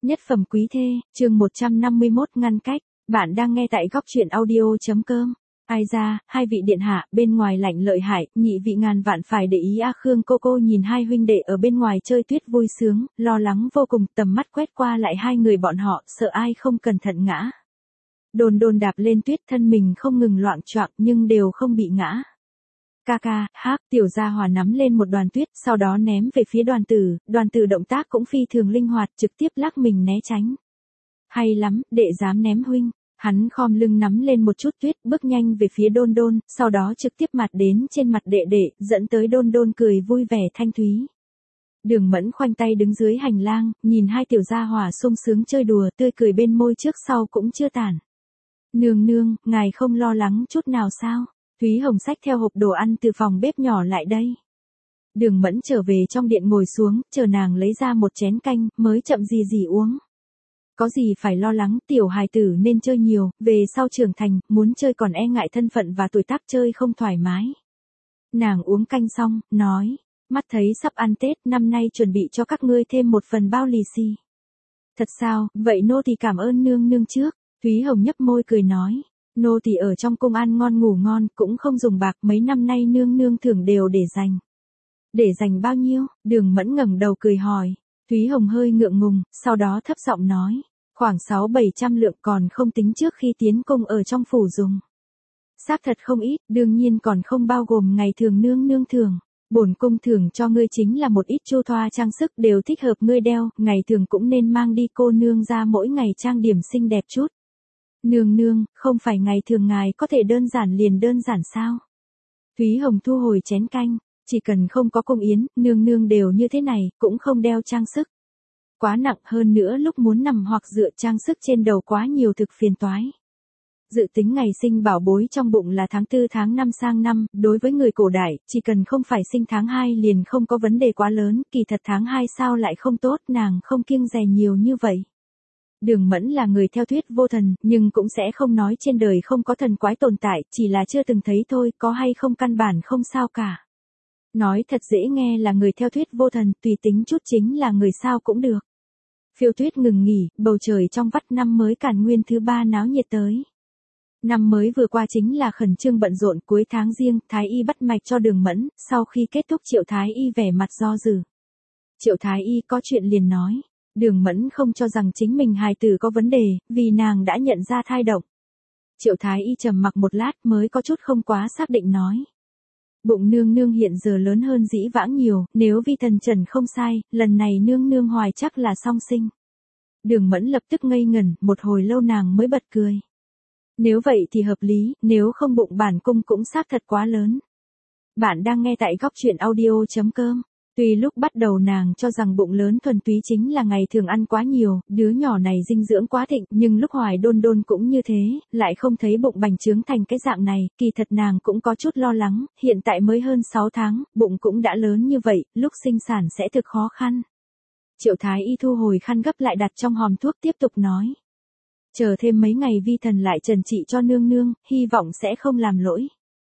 Nhất phẩm quý thê, chương 151 ngăn cách, bạn đang nghe tại góc truyện audio.com. Ai ra, hai vị điện hạ, bên ngoài lạnh lợi hại, nhị vị ngàn vạn phải để ý. Khương cô nhìn hai huynh đệ ở bên ngoài chơi tuyết vui sướng, lo lắng vô cùng, tầm mắt quét qua lại hai người bọn họ, sợ ai không cẩn thận ngã. Đồn đạp lên tuyết, thân mình không ngừng loạng choạng nhưng đều không bị ngã. Ca, tiểu gia hòa nắm lên một đoàn tuyết, sau đó ném về phía đoàn tử động tác cũng phi thường linh hoạt, trực tiếp lắc mình né tránh. Hay lắm, đệ dám ném huynh. Hắn khom lưng nắm lên một chút tuyết, bước nhanh về phía đôn, sau đó trực tiếp mặt đến trên mặt đệ, dẫn tới đôn cười vui vẻ thanh thúy. Đường Mẫn khoanh tay đứng dưới hành lang, nhìn hai tiểu gia hòa sung sướng chơi đùa, tươi cười bên môi trước sau cũng chưa tản. Nương, ngài không lo lắng chút nào sao? Thúy Hồng xách theo hộp đồ ăn từ phòng bếp nhỏ lại đây. Đường Mẫn trở về trong điện ngồi xuống, chờ nàng lấy ra một chén canh, mới chậm gì uống. Có gì phải lo lắng, tiểu hài tử nên chơi nhiều, về sau trưởng thành, muốn chơi còn e ngại thân phận và tuổi tác chơi không thoải mái. Nàng uống canh xong, nói, mắt thấy sắp ăn Tết, năm nay chuẩn bị cho các ngươi thêm một phần bao lì xì. Thật sao, vậy nô tỳ cảm ơn nương trước. Thúy Hồng nhấp môi cười nói, nô tỳ ở trong cung ăn ngon ngủ ngon, cũng không dùng bạc, mấy năm nay nương thưởng đều để dành. Để dành bao nhiêu? Đường Mẫn ngẩng đầu cười hỏi. Thúy Hồng hơi ngượng ngùng, sau đó thấp giọng nói, khoảng 600-700 lượng, còn không tính trước khi tiến cung ở trong phủ dùng. Xác thật không ít, đương nhiên còn không bao gồm ngày thường nương thưởng. Bổn cung thưởng cho ngươi chính là một ít chu thoa trang sức đều thích hợp ngươi đeo, ngày thường cũng nên mang đi, cô nương ra mỗi ngày trang điểm xinh đẹp chút. Nương, không phải ngày thường ngài có thể đơn giản liền đơn giản sao? Thúy Hồng thu hồi chén canh, chỉ cần không có cung yến, nương đều như thế này, cũng không đeo trang sức. Quá nặng, hơn nữa lúc muốn nằm hoặc dựa trang sức trên đầu quá nhiều thực phiền toái. Dự tính ngày sinh bảo bối trong bụng là tháng 4 tháng 5 sang năm, đối với người cổ đại, chỉ cần không phải sinh tháng 2 liền không có vấn đề quá lớn, kỳ thật tháng 2 sao lại không tốt, nàng không kiêng dè nhiều như vậy. Đường Mẫn là người theo thuyết vô thần, nhưng cũng sẽ không nói trên đời không có thần quái tồn tại, chỉ là chưa từng thấy thôi, có hay không căn bản không sao cả. Nói thật dễ nghe là người theo thuyết vô thần, tùy tính chút chính là người sao cũng được. Phiêu tuyết ngừng nghỉ, bầu trời trong vắt năm mới Càn Nguyên thứ 3 náo nhiệt tới. Năm mới vừa qua chính là khẩn trương bận rộn, cuối tháng Giêng, Thái Y bắt mạch cho Đường Mẫn, sau khi kết thúc Triệu Thái Y vẻ mặt do dự. Triệu Thái Y có chuyện liền nói. Đường Mẫn không cho rằng chính mình hài tử có vấn đề, vì nàng đã nhận ra thai động. Triệu Thái Y trầm mặc một lát mới có chút không quá xác định nói. Bụng nương hiện giờ lớn hơn dĩ vãng nhiều, nếu vi thần trần không sai, lần này nương hoài chắc là song sinh. Đường Mẫn lập tức ngây ngẩn, một hồi lâu nàng mới bật cười. Nếu vậy thì hợp lý, nếu không bụng bản cung cũng xác thật quá lớn. Bạn đang nghe tại góc truyện audio.com. Tuy lúc bắt đầu nàng cho rằng bụng lớn thuần túy chính là ngày thường ăn quá nhiều, đứa nhỏ này dinh dưỡng quá thịnh, nhưng lúc hoài đôn cũng như thế, lại không thấy bụng bành trướng thành cái dạng này, kỳ thật nàng cũng có chút lo lắng, hiện tại mới hơn 6 tháng, bụng cũng đã lớn như vậy, lúc sinh sản sẽ thực khó khăn. Triệu Thái Y thu hồi khăn gấp lại đặt trong hòm thuốc tiếp tục nói. Chờ thêm mấy ngày vi thần lại trần trị cho nương, hy vọng sẽ không làm lỗi.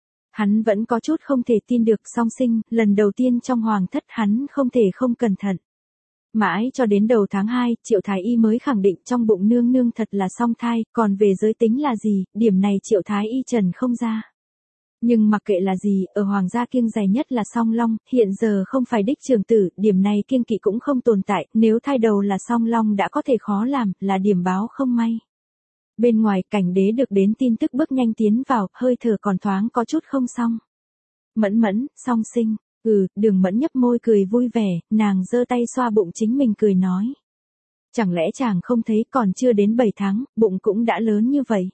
Hắn vẫn có chút không thể tin được song sinh, lần đầu tiên trong hoàng thất hắn không thể không cẩn thận. Mãi cho đến đầu tháng 2, Triệu Thái Y mới khẳng định trong bụng nương thật là song thai, còn về giới tính là gì, điểm này Triệu Thái Y trần không ra. Nhưng mặc kệ là gì, ở hoàng gia kiêng dè nhất là song long, hiện giờ không phải đích trường tử, điểm này kiêng kỵ cũng không tồn tại, nếu thai đầu là song long đã có thể khó làm, là điểm báo không may. Bên ngoài Cảnh Đế được đến tin tức bước nhanh tiến vào, hơi thở còn thoáng có chút không xong. Mẫn, song sinh, Đường Mẫn nhấp môi cười vui vẻ, nàng giơ tay xoa bụng chính mình cười nói. Chẳng lẽ chàng không thấy còn chưa đến 7 tháng, bụng cũng đã lớn như vậy.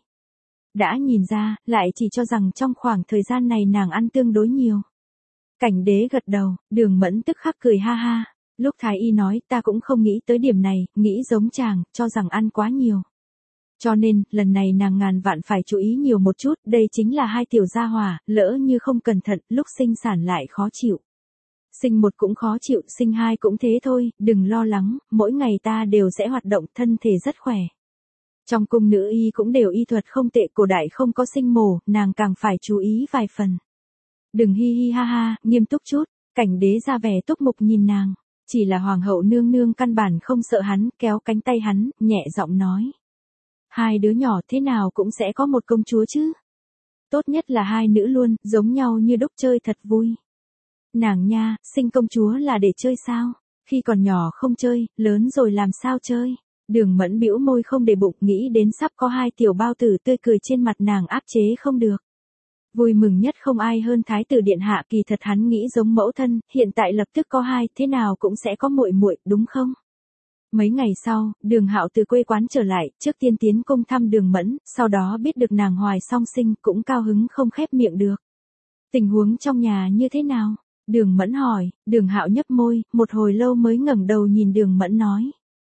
Đã nhìn ra, lại chỉ cho rằng trong khoảng thời gian này nàng ăn tương đối nhiều. Cảnh Đế gật đầu, Đường Mẫn tức khắc cười ha ha. Lúc Thái Y nói ta cũng không nghĩ tới điểm này, nghĩ giống chàng, cho rằng ăn quá nhiều. Cho nên, lần này nàng ngàn vạn phải chú ý nhiều một chút, đây chính là hai tiểu gia hỏa, lỡ như không cẩn thận, lúc sinh sản lại khó chịu. Sinh một cũng khó chịu, sinh hai cũng thế thôi, đừng lo lắng, mỗi ngày ta đều sẽ hoạt động, thân thể rất khỏe. Trong cung nữ y cũng đều y thuật không tệ, cổ đại không có sinh mổ, nàng càng phải chú ý vài phần. Đừng hi ha ha, nghiêm túc chút, Cảnh Đế ra vẻ túc mục nhìn nàng. Chỉ là hoàng hậu nương nương căn bản không sợ hắn, kéo cánh tay hắn, nhẹ giọng nói. Hai đứa nhỏ thế nào cũng sẽ có một công chúa chứ. Tốt nhất là hai nữ luôn, giống nhau như đúc chơi thật vui. Nàng nha, sinh công chúa là để chơi sao? Khi còn nhỏ không chơi, lớn rồi làm sao chơi? Đường Mẫn bĩu môi không để bụng, nghĩ đến sắp có hai tiểu bao tử tươi cười trên mặt nàng áp chế không được. Vui mừng nhất không ai hơn thái tử điện hạ, kỳ thật hắn nghĩ giống mẫu thân, hiện tại lập tức có hai, thế nào cũng sẽ có muội muội, đúng không? Mấy ngày sau, Đường Hạo từ quê quán trở lại, trước tiên tiến cung thăm Đường Mẫn, sau đó biết được nàng hoài song sinh, cũng cao hứng không khép miệng được. Tình huống trong nhà như thế nào? Đường Mẫn hỏi. Đường Hạo nhấp môi, một hồi lâu mới ngẩng đầu nhìn Đường Mẫn nói.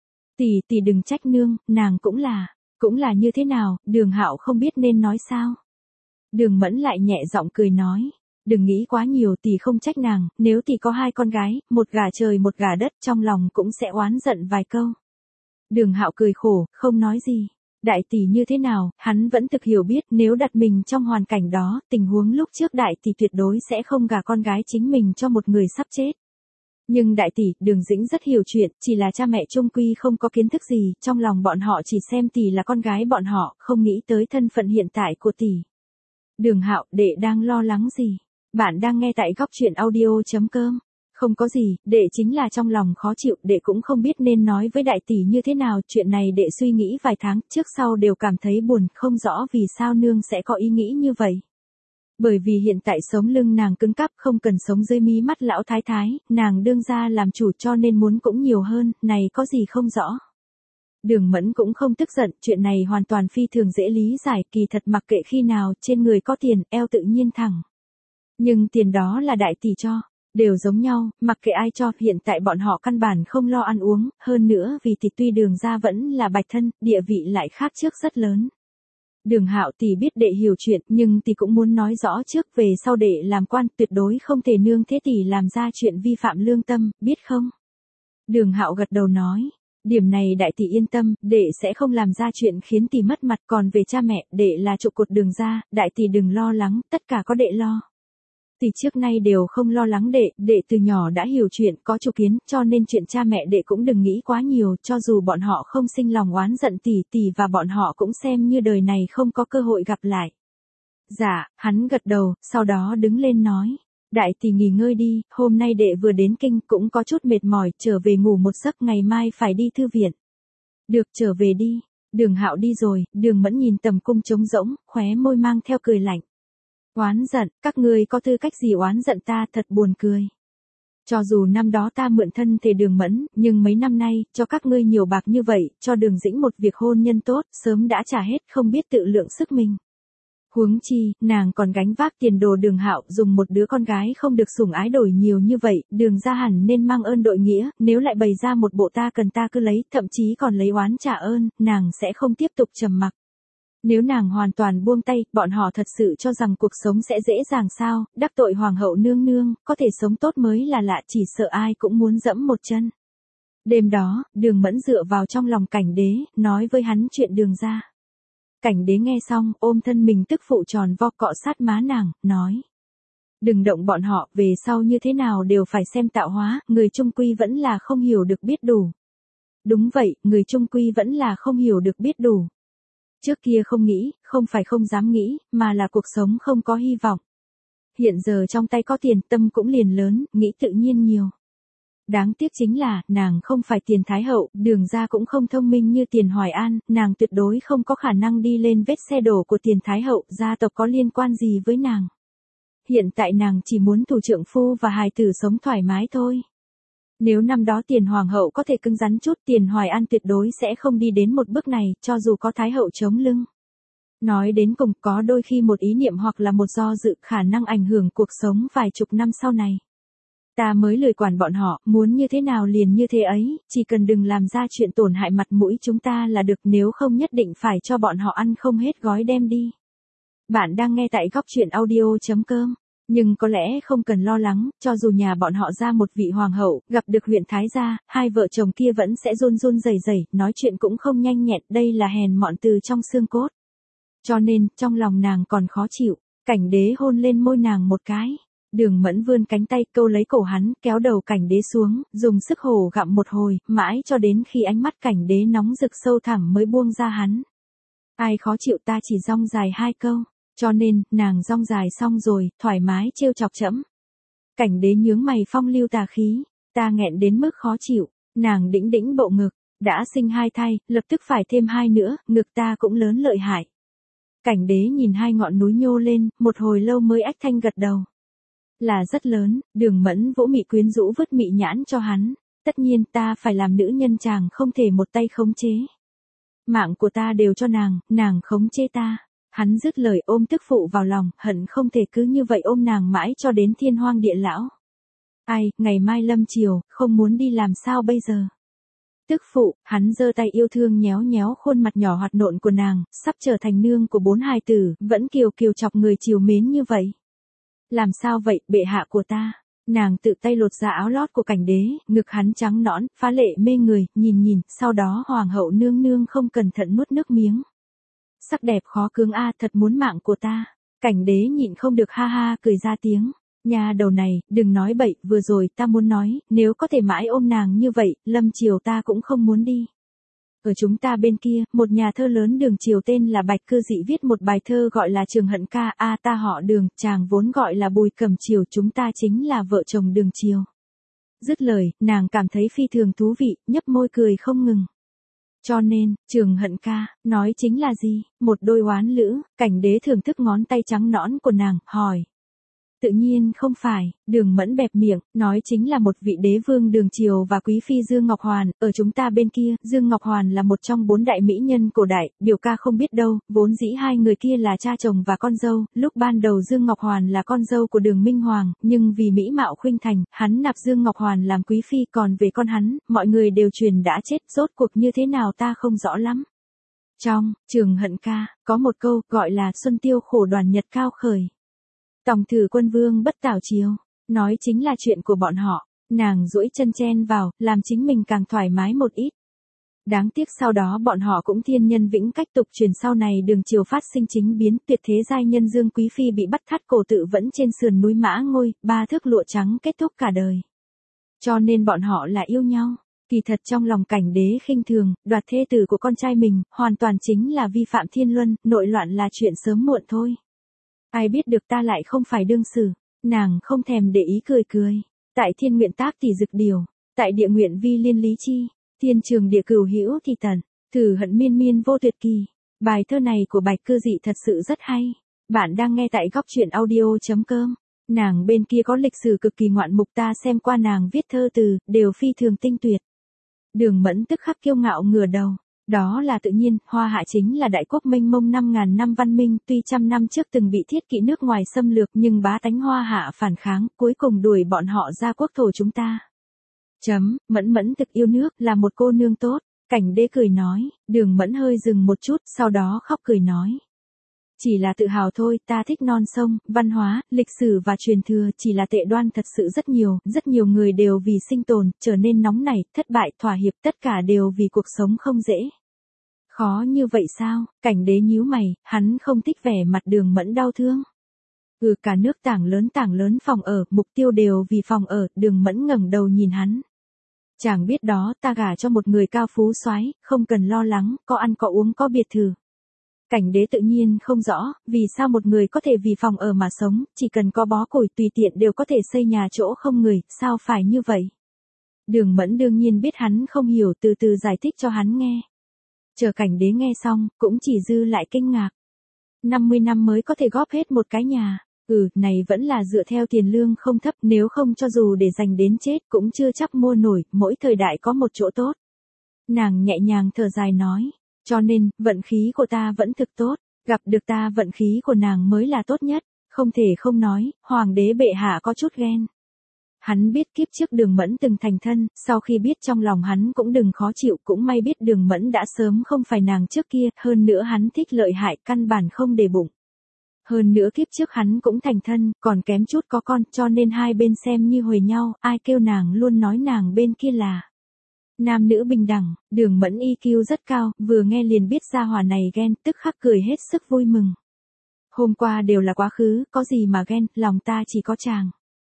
Tỷ đừng trách nương, nàng cũng là như thế nào? Đường Hạo không biết nên nói sao. Đường Mẫn lại nhẹ giọng cười nói. Đừng nghĩ quá nhiều, tỷ không trách nàng, nếu tỷ có hai con gái, một gà trời một gà đất, trong lòng cũng sẽ oán giận vài câu. Đường Hạo cười khổ, không nói gì. Đại tỷ như thế nào, hắn vẫn thực hiểu biết, nếu đặt mình trong hoàn cảnh đó, tình huống lúc trước đại tỷ tuyệt đối sẽ không gả con gái chính mình cho một người sắp chết. Nhưng đại tỷ, Đường Dĩnh rất hiểu chuyện, chỉ là cha mẹ chung quy không có kiến thức gì, trong lòng bọn họ chỉ xem tỷ là con gái bọn họ, không nghĩ tới thân phận hiện tại của tỷ. Đường Hạo, đệ đang lo lắng gì? Bạn đang nghe tại góc truyện audio.com. Không có gì, đệ chính là trong lòng khó chịu, đệ cũng không biết nên nói với đại tỷ như thế nào, chuyện này đệ suy nghĩ vài tháng, trước sau đều cảm thấy buồn, không rõ vì sao nương sẽ có ý nghĩ như vậy. Bởi vì hiện tại sống lưng nàng cứng cáp, không cần sống dưới mí mắt lão thái thái, nàng đương ra làm chủ cho nên muốn cũng nhiều hơn, này có gì không rõ. Đường Mẫn cũng không tức giận, chuyện này hoàn toàn phi thường dễ lý giải, kỳ thật mặc kệ khi nào, trên người có tiền, eo tự nhiên thẳng. Nhưng tiền đó là đại tỷ cho, đều giống nhau, mặc kệ ai cho, hiện tại bọn họ căn bản không lo ăn uống, hơn nữa vì tỷ tuy Đường gia vẫn là bạch thân, địa vị lại khác trước rất lớn. Đường Hạo, tỷ biết đệ hiểu chuyện, nhưng tỷ cũng muốn nói rõ trước, về sau đệ làm quan, tuyệt đối không thể nương thế tỷ làm ra chuyện vi phạm lương tâm, biết không? Đường Hạo gật đầu nói. Điểm này đại tỷ yên tâm, đệ sẽ không làm ra chuyện khiến tỷ mất mặt, còn về cha mẹ, đệ là trụ cột Đường gia, đại tỷ đừng lo lắng, tất cả có đệ lo. Tỷ trước nay đều không lo lắng đệ từ nhỏ đã hiểu chuyện, có chủ kiến, cho nên chuyện cha mẹ đệ cũng đừng nghĩ quá nhiều, cho dù bọn họ không sinh lòng oán giận tỷ và bọn họ cũng xem như đời này không có cơ hội gặp lại. Dạ, hắn gật đầu, sau đó đứng lên nói. Đại tỷ nghỉ ngơi đi, hôm nay đệ vừa đến kinh cũng có chút mệt mỏi, trở về ngủ một giấc, ngày mai phải đi thư viện. Được, trở về đi. Đường Hạo đi rồi, Đường Mẫn nhìn tầm cung trống rỗng, khóe môi mang theo cười lạnh. Oán giận, các ngươi có tư cách gì oán giận ta, thật buồn cười. Cho dù năm đó ta mượn thân thể Đường Mẫn, nhưng mấy năm nay, cho các ngươi nhiều bạc như vậy, cho Đường Dĩnh một việc hôn nhân tốt, sớm đã trả hết, không biết tự lượng sức mình. Huống chi, nàng còn gánh vác tiền đồ. Đường Hạo dùng một đứa con gái không được sủng ái đổi nhiều như vậy, Đường gia hẳn nên mang ơn đội nghĩa, nếu lại bày ra một bộ ta cần ta cứ lấy, thậm chí còn lấy oán trả ơn, nàng sẽ không tiếp tục trầm mặc. Nếu nàng hoàn toàn buông tay, bọn họ thật sự cho rằng cuộc sống sẽ dễ dàng sao, đắc tội hoàng hậu nương nương, có thể sống tốt mới là lạ, chỉ sợ ai cũng muốn dẫm một chân. Đêm đó, Đường Mẫn dựa vào trong lòng Cảnh Đế, nói với hắn chuyện Đường gia. Cảnh Đế nghe xong, ôm thân mình tức phụ tròn vo cọ sát má nàng, nói. Đừng động bọn họ, về sau như thế nào đều phải xem tạo hóa, người trung quy vẫn là không hiểu được biết đủ. Đúng vậy, người trung quy vẫn là không hiểu được biết đủ. Trước kia không nghĩ, không phải không dám nghĩ, mà là cuộc sống không có hy vọng. Hiện giờ trong tay có tiền, tâm cũng liền lớn, nghĩ tự nhiên nhiều. Đáng tiếc chính là, nàng không phải Tiền Thái Hậu, Đường gia cũng không thông minh như Tiền Hoài An, nàng tuyệt đối không có khả năng đi lên vết xe đổ của Tiền Thái Hậu, gia tộc có liên quan gì với nàng. Hiện tại nàng chỉ muốn thủ trượng phu và hài tử sống thoải mái thôi. Nếu năm đó Tiền Hoàng hậu có thể cứng rắn chút, Tiền Hoài An tuyệt đối sẽ không đi đến một bước này, cho dù có Thái Hậu chống lưng. Nói đến cùng, có đôi khi một ý niệm hoặc là một do dự khả năng ảnh hưởng cuộc sống vài chục năm sau này. Ta mới lười quản bọn họ, muốn như thế nào liền như thế ấy, chỉ cần đừng làm ra chuyện tổn hại mặt mũi chúng ta là được, nếu không nhất định phải cho bọn họ ăn không hết gói đem đi. Bạn đang nghe tại góc truyện audio.com. Nhưng có lẽ không cần lo lắng, cho dù nhà bọn họ ra một vị hoàng hậu, gặp được huyện Thái gia, hai vợ chồng kia vẫn sẽ run run rẩy rẩy, nói chuyện cũng không nhanh nhẹn, đây là hèn mọn từ trong xương cốt. Cho nên, trong lòng nàng còn khó chịu, Cảnh Đế hôn lên môi nàng một cái. Đường Mẫn vươn cánh tay câu lấy cổ hắn, kéo đầu Cảnh Đế xuống, dùng sức hổ gặm một hồi, mãi cho đến khi ánh mắt Cảnh Đế nóng rực sâu thẳm mới buông ra hắn. Ai khó chịu ta chỉ rong dài 2 câu, cho nên, nàng rong dài xong rồi, thoải mái trêu chọc trẫm. Cảnh Đế nhướng mày phong lưu tà khí, ta nghẹn đến mức khó chịu, nàng đĩnh đĩnh bộ ngực, đã sinh 2 thai, lập tức phải thêm 2 nữa, ngực ta cũng lớn lợi hại. Cảnh Đế nhìn 2 ngọn núi nhô lên, một hồi lâu mới ách thanh gật đầu. Là rất lớn, Đường Mẫn vỗ mị quyến rũ vứt mị nhãn cho hắn, tất nhiên ta phải làm nữ nhân chàng không thể một tay khống chế. Mạng của ta đều cho nàng khống chế ta. Hắn dứt lời ôm tức phụ vào lòng, hận không thể cứ như vậy ôm nàng mãi cho đến thiên hoang địa lão. Ai, ngày mai lâm chiều, không muốn đi làm sao bây giờ? Tức phụ, hắn giơ tay yêu thương nhéo nhéo khuôn mặt nhỏ hoạt nộn của nàng, sắp trở thành nương của 4 hài tử, vẫn kiều kiều chọc người chiều mến như vậy. Làm sao vậy, bệ hạ của ta? Nàng tự tay lột ra áo lót của Cảnh Đế, ngực hắn trắng nõn, phá lệ mê người, nhìn, sau đó hoàng hậu nương nương không cẩn thận nuốt nước miếng. Sắc đẹp khó cưỡng a, thật muốn mạng của ta. Cảnh Đế nhịn không được ha ha cười ra tiếng. Nhà đầu này, đừng nói bậy, vừa rồi ta muốn nói, nếu có thể mãi ôm nàng như vậy, lâm chiều ta cũng không muốn đi. Ở chúng ta bên kia, một nhà thơ lớn Đường Chiều tên là Bạch Cư Dị viết một bài thơ gọi là Trường Hận Ca, ta họ Đường, chàng vốn gọi là Bùi Cẩm Chiều, chúng ta chính là vợ chồng Đường Chiều. Dứt lời, nàng cảm thấy phi thường thú vị, nhấp môi cười không ngừng. Cho nên, Trường Hận Ca, nói chính là gì? Một đôi oán lữ. Cảnh Đế thưởng thức ngón tay trắng nõn của nàng, hỏi. Tự nhiên không phải, Đường Mẫn bẹp miệng, nói chính là một vị đế vương Đường Chiều và quý phi Dương Ngọc Hoàn, ở chúng ta bên kia, Dương Ngọc Hoàn là một trong 4 đại mỹ nhân cổ đại, biểu ca không biết đâu, vốn dĩ 2 người kia là cha chồng và con dâu, lúc ban đầu Dương Ngọc Hoàn là con dâu của Đường Minh Hoàng, nhưng vì mỹ mạo khuynh thành, hắn nạp Dương Ngọc Hoàn làm quý phi, còn về con hắn, mọi người đều truyền đã chết, rốt cuộc như thế nào ta không rõ lắm. Trong Trường Hận Ca, có một câu gọi là Xuân Tiêu khổ đoàn nhật cao khởi. Tòng thử quân vương bất tảo chiều, nói chính là chuyện của bọn họ, nàng duỗi chân chen vào, làm chính mình càng thoải mái một ít. Đáng tiếc sau đó bọn họ cũng thiên nhân vĩnh cách tục truyền sau này Đường Chiều phát sinh chính biến, tuyệt thế giai nhân Dương quý phi bị bắt thắt cổ tự vẫn trên sườn núi Mã Ngôi, 3 thước lụa trắng kết thúc cả đời. Cho nên bọn họ là yêu nhau. Kỳ thật trong lòng Cảnh Đế khinh thường, đoạt thê tử của con trai mình, hoàn toàn chính là vi phạm thiên luân, nội loạn là chuyện sớm muộn thôi. Ai biết được ta lại không phải đương xử, nàng không thèm để ý cười. Tại thiên nguyện tác thì dực điều, tại địa nguyện vi liên lý chi, thiên trường địa cửu hữu thì tần, thử hận miên miên vô tuyệt kỳ. Bài thơ này của Bạch Cư Dị thật sự rất hay. Bạn đang nghe tại góc truyện audio.com. Nàng bên kia có lịch sử cực kỳ ngoạn mục, ta xem qua nàng viết thơ từ, đều phi thường tinh tuyệt. Đường Mẫn tức khắc kiêu ngạo ngửa đầu. Đó là tự nhiên, Hoa Hạ chính là đại quốc mênh mông 5.000 năm văn minh, tuy trăm năm trước từng bị thiết kỵ nước ngoài xâm lược nhưng bá tánh Hoa Hạ phản kháng, cuối cùng đuổi bọn họ ra quốc thổ chúng ta. Mẫn thực yêu nước, là một cô nương tốt. Cảnh Đế cười nói, Đường Mẫn hơi dừng một chút, sau đó khóc cười nói. Chỉ là tự hào thôi, ta thích non sông, văn hóa, lịch sử và truyền thừa, chỉ là tệ đoan thật sự rất nhiều người đều vì sinh tồn, trở nên nóng nảy, thất bại, thỏa hiệp, tất cả đều vì cuộc sống không dễ. Khó như vậy sao? Cảnh Đế nhíu mày, hắn không thích vẻ mặt Đường Mẫn đau thương. Cả nước tảng lớn phòng ở, mục tiêu đều vì phòng ở, Đường Mẫn ngẩng đầu nhìn hắn. Chàng biết đó, ta gả cho một người cao phú soái, không cần lo lắng, có ăn có uống có biệt thự. Cảnh Đế tự nhiên không rõ, vì sao một người có thể vì phòng ở mà sống, chỉ cần có bó củi tùy tiện đều có thể xây nhà chỗ không người, sao phải như vậy? Đường Mẫn đương nhiên biết hắn không hiểu, từ từ giải thích cho hắn nghe. Chờ Cảnh Đế nghe xong, cũng chỉ dư lại kinh ngạc. 50 năm mới có thể góp hết một cái nhà. Này vẫn là dựa theo tiền lương không thấp, nếu không cho dù để dành đến chết cũng chưa chắc mua nổi, mỗi thời đại có một chỗ tốt. Nàng nhẹ nhàng thở dài nói, cho nên, vận khí của ta vẫn thực tốt, gặp được ta vận khí của nàng mới là tốt nhất, không thể không nói, Hoàng đế bệ hạ có chút ghen. Hắn biết kiếp trước Đường Mẫn từng thành thân, sau khi biết trong lòng hắn cũng đừng khó chịu, cũng may biết Đường Mẫn đã sớm không phải nàng trước kia, hơn nữa hắn thích lợi hại, căn bản không để bụng. Hơn nữa kiếp trước hắn cũng thành thân, còn kém chút có con, cho nên hai bên xem như huề nhau, ai kêu nàng luôn nói nàng bên kia là nam nữ bình đẳng. Đường Mẫn EQ rất cao, vừa nghe liền biết gia hỏa này ghen, tức khắc cười hết sức vui mừng. Hôm qua đều là quá khứ, có gì mà ghen, lòng ta chỉ có chàng.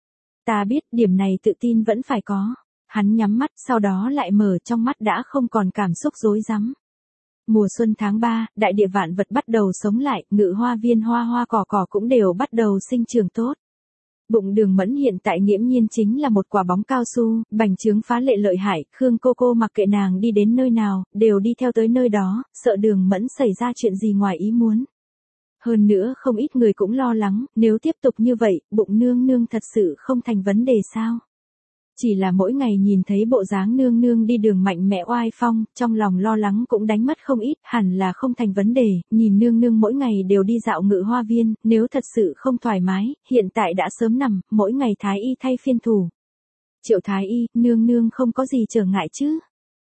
Ta biết điểm này tự tin vẫn phải có. Hắn nhắm mắt sau đó lại mở, trong mắt đã không còn cảm xúc rối rắm. Mùa xuân tháng 3, đại địa vạn vật bắt đầu sống lại, ngự hoa viên hoa hoa cỏ cỏ cũng đều bắt đầu sinh trưởng tốt. Bụng Đường Mẫn hiện tại nghiễm nhiên chính là một quả bóng cao su, bành trướng phá lệ lợi hại, Khương cô mặc kệ nàng đi đến nơi nào, đều đi theo tới nơi đó, sợ Đường Mẫn xảy ra chuyện gì ngoài ý muốn. Hơn nữa không ít người cũng lo lắng, nếu tiếp tục như vậy, bụng nương nương thật sự không thành vấn đề sao? Chỉ là mỗi ngày nhìn thấy bộ dáng nương nương đi đường mạnh mẽ oai phong, trong lòng lo lắng cũng đánh mất không ít, hẳn là không thành vấn đề, nhìn nương nương mỗi ngày đều đi dạo ngự hoa viên, nếu thật sự không thoải mái, hiện tại đã sớm nằm, mỗi ngày thái y thay phiên thủ. Triệu thái y, nương nương không có gì trở ngại chứ?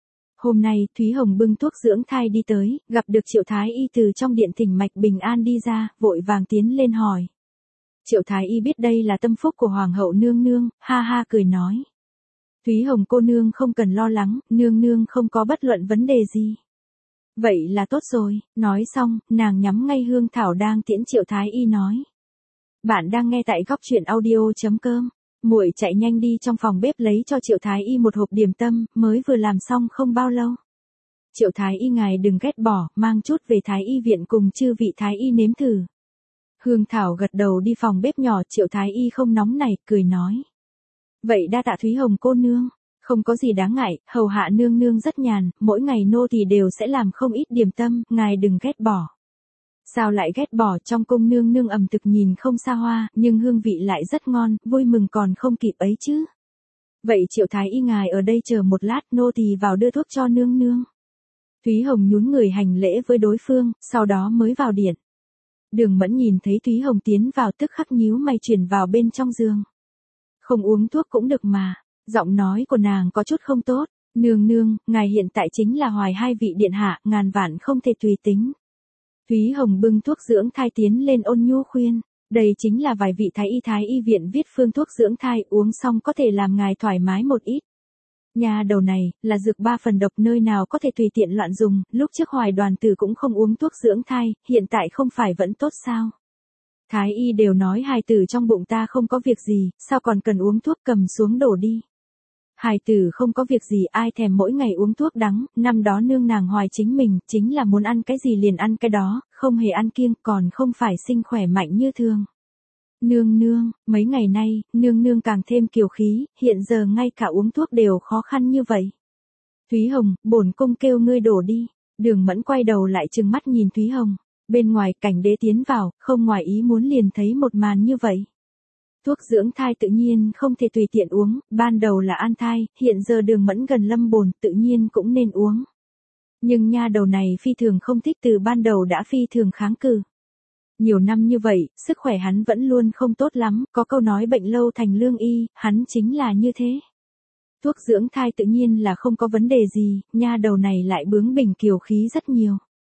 Hôm nay, Thúy Hồng bưng thuốc dưỡng thai đi tới, gặp được Triệu thái y từ trong điện thỉnh mạch bình an đi ra, vội vàng tiến lên hỏi. Triệu thái y biết đây là tâm phúc của hoàng hậu nương nương, ha ha cười nói. Thúy Hồng cô nương không cần lo lắng, nương nương không có bất luận vấn đề gì. Vậy là tốt rồi, nói xong, nàng nhắm ngay Hương Thảo đang tiễn Triệu thái y nói. Bạn đang nghe tại góc truyện audio.com. Muội chạy nhanh đi trong phòng bếp lấy cho Triệu thái y một hộp điểm tâm, mới vừa làm xong không bao lâu. Triệu thái y ngài đừng ghét bỏ, mang chút về thái y viện cùng chư vị thái y nếm thử. Hương Thảo gật đầu đi phòng bếp nhỏ, Triệu thái y không nóng nảy, cười nói. Vậy đa tạ Thúy Hồng cô nương, không có gì đáng ngại, hầu hạ nương nương rất nhàn, mỗi ngày nô thì đều sẽ làm không ít điểm tâm, ngài đừng ghét bỏ. Sao lại ghét bỏ, trong cung nương nương ẩm thực nhìn không xa hoa, nhưng hương vị lại rất ngon, vui mừng còn không kịp ấy chứ. Vậy Triệu thái y ngài ở đây chờ một lát, nô thì vào đưa thuốc cho nương nương. Thúy Hồng nhún người hành lễ với đối phương, sau đó mới vào điện. Đường Mẫn nhìn thấy Thúy Hồng tiến vào tức khắc nhíu mày chuyển vào bên trong giường. Không uống thuốc cũng được mà, giọng nói của nàng có chút không tốt, nương nương, ngài hiện tại chính là hoài hai vị điện hạ, ngàn vạn không thể tùy tính. Thúy Hồng bưng thuốc dưỡng thai tiến lên ôn nhu khuyên, đây chính là vài vị thái y viện viết phương thuốc dưỡng thai, uống xong có thể làm ngài thoải mái một ít. Nhà đầu này, là dược 3 phần độc nơi nào có thể tùy tiện loạn dùng, lúc trước Hoài Đoàn Tử cũng không uống thuốc dưỡng thai, hiện tại không phải vẫn tốt sao? Thái y đều nói hài tử trong bụng ta không có việc gì, sao còn cần uống thuốc, cầm xuống đổ đi. Hài tử không có việc gì, ai thèm mỗi ngày uống thuốc đắng, năm đó nương nàng Hoài chính mình, chính là muốn ăn cái gì liền ăn cái đó, không hề ăn kiêng, còn không phải sinh khỏe mạnh như thường. Nương nương, mấy ngày nay, nương nương càng thêm kiều khí, hiện giờ ngay cả uống thuốc đều khó khăn như vậy. Thúy Hồng, bổn cung kêu ngươi đổ đi. Đường Mẫn quay đầu lại trừng mắt nhìn Thúy Hồng. Bên ngoài Cảnh Đế tiến vào, không ngoài ý muốn liền thấy một màn như vậy. Thuốc dưỡng thai tự nhiên không thể tùy tiện uống, ban đầu là an thai, hiện giờ Đường Mẫn gần lâm bồn, tự nhiên cũng nên uống. Nhưng nha đầu này phi thường không thích, từ ban đầu đã phi thường kháng cự. Nhiều năm như vậy, sức khỏe hắn vẫn luôn không tốt lắm, có câu nói bệnh lâu thành lương y, hắn chính là như thế. Thuốc dưỡng thai tự nhiên là không có vấn đề gì, nha đầu này lại bướng bỉnh kiều khí rất nhiều.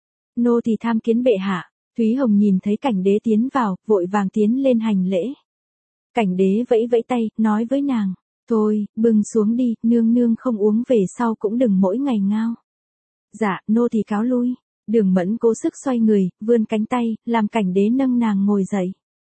Nô thì tham kiến bệ hạ. Thúy Hồng nhìn thấy Cảnh Đế tiến vào, vội vàng tiến lên hành lễ. Cảnh Đế vẫy vẫy tay, nói với nàng, thôi, bưng xuống đi, nương nương không uống về sau cũng đừng mỗi ngày ngao. Dạ, nô thì cáo lui. Đường Mẫn cố sức xoay người, vươn cánh tay, làm Cảnh Đế nâng nàng ngồi dậy.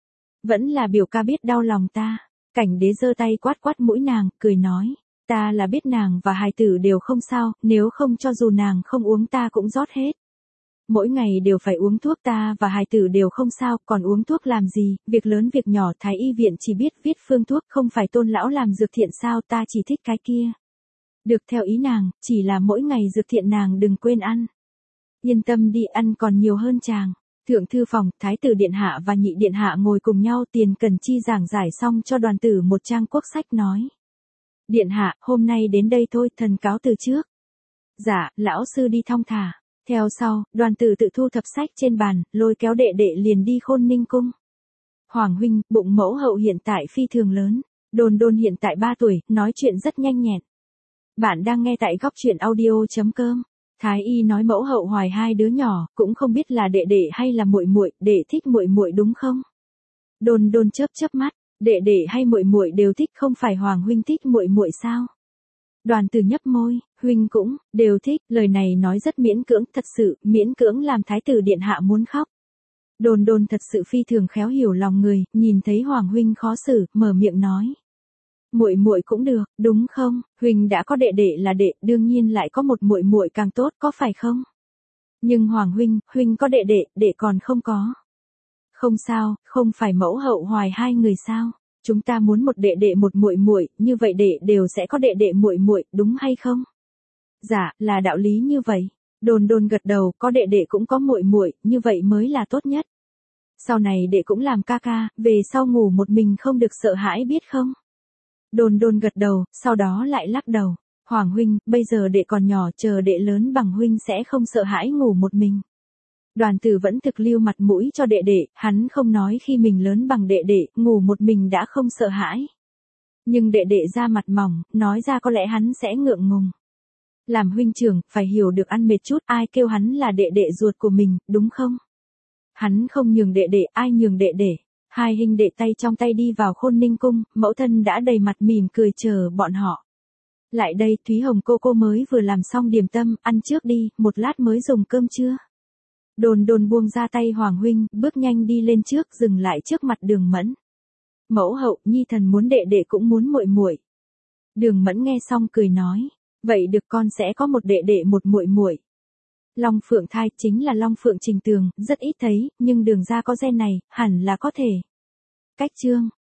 Vẫn là biểu ca biết đau lòng ta. Cảnh Đế giơ tay quát quát mũi nàng, cười nói, ta là biết nàng và hài tử đều không sao, nếu không cho dù nàng không uống ta cũng rót hết. Mỗi ngày đều phải uống thuốc, ta và hài tử đều không sao, còn uống thuốc làm gì, việc lớn việc nhỏ thái y viện chỉ biết viết phương thuốc, không phải Tôn lão làm dược thiện sao, ta chỉ thích cái kia. Được, theo ý nàng, chỉ là mỗi ngày dược thiện nàng đừng quên ăn. Yên tâm đi, ăn còn nhiều hơn chàng. Thượng thư phòng, thái tử điện hạ và nhị điện hạ ngồi cùng nhau, Tiền Cần Chi giảng giải xong cho đoàn tử một trang quốc sách nói. Điện hạ, hôm nay đến đây thôi, thần cáo từ trước. Dạ, lão sư đi thong thả. Theo sau, đoàn tử tự thu thập sách trên bàn, lôi kéo đệ đệ liền đi Khôn Ninh cung. Hoàng huynh, bụng mẫu hậu hiện tại phi thường lớn. Đồn đồn hiện tại 3 tuổi, nói chuyện rất nhanh nhẹn. Bạn đang nghe tại góc truyện audio.com. Thái y nói mẫu hậu hoài 2 đứa nhỏ, cũng không biết là đệ đệ hay là muội muội, đệ thích muội muội đúng không? Đồn đồn chớp chớp mắt, đệ đệ hay muội muội đều thích, không phải Hoàng huynh thích muội muội sao? Đoàn Tử nhấp môi, huynh cũng đều thích, lời này nói rất miễn cưỡng, thật sự miễn cưỡng làm thái tử điện hạ muốn khóc. Đồn đồn thật sự phi thường khéo hiểu lòng người, nhìn thấy Hoàng huynh khó xử, mở miệng nói. Muội muội cũng được, đúng không? Huynh đã có đệ đệ là đệ, đương nhiên lại có một muội muội càng tốt, có phải không? Nhưng Hoàng huynh, huynh có đệ đệ, đệ còn không có. Không sao, không phải mẫu hậu hoài hai người sao? Chúng ta muốn một đệ đệ một muội muội, như vậy đệ đều sẽ có đệ đệ muội muội, đúng hay không? Dạ, là đạo lý như vậy. Đồn Đồn gật đầu, có đệ đệ cũng có muội muội, như vậy mới là tốt nhất. Sau này đệ cũng làm ca ca, về sau ngủ một mình không được sợ hãi biết không? Đồn Đồn gật đầu, sau đó lại lắc đầu. Hoàng huynh, bây giờ đệ còn nhỏ, chờ đệ lớn bằng huynh sẽ không sợ hãi ngủ một mình. Đoàn Tử vẫn thực lưu mặt mũi cho đệ đệ, hắn không nói khi mình lớn bằng đệ đệ, ngủ một mình đã không sợ hãi. Nhưng đệ đệ ra mặt mỏng, nói ra có lẽ hắn sẽ ngượng ngùng. Làm huynh trưởng, phải hiểu được ăn mệt chút, ai kêu hắn là đệ đệ ruột của mình, đúng không? Hắn không nhường đệ đệ, ai nhường đệ đệ. Hai huynh đệ tay trong tay đi vào Khôn Ninh cung, mẫu thân đã đầy mặt mỉm cười chờ bọn họ. Lại đây, Thúy Hồng cô mới vừa làm xong điểm tâm, ăn trước đi, một lát mới dùng cơm trưa. Đồn Đồn buông ra tay Hoàng huynh, bước nhanh đi lên trước, dừng lại trước mặt Đường Mẫn. Mẫu hậu, nhi thần muốn đệ đệ cũng muốn muội muội. Đường Mẫn nghe xong cười nói, vậy được con sẽ có một đệ đệ một muội muội. Long phượng thai chính là Long phượng Trình Tường, rất ít thấy, nhưng Đường gia có gen này, hẳn là có thể. Cách chương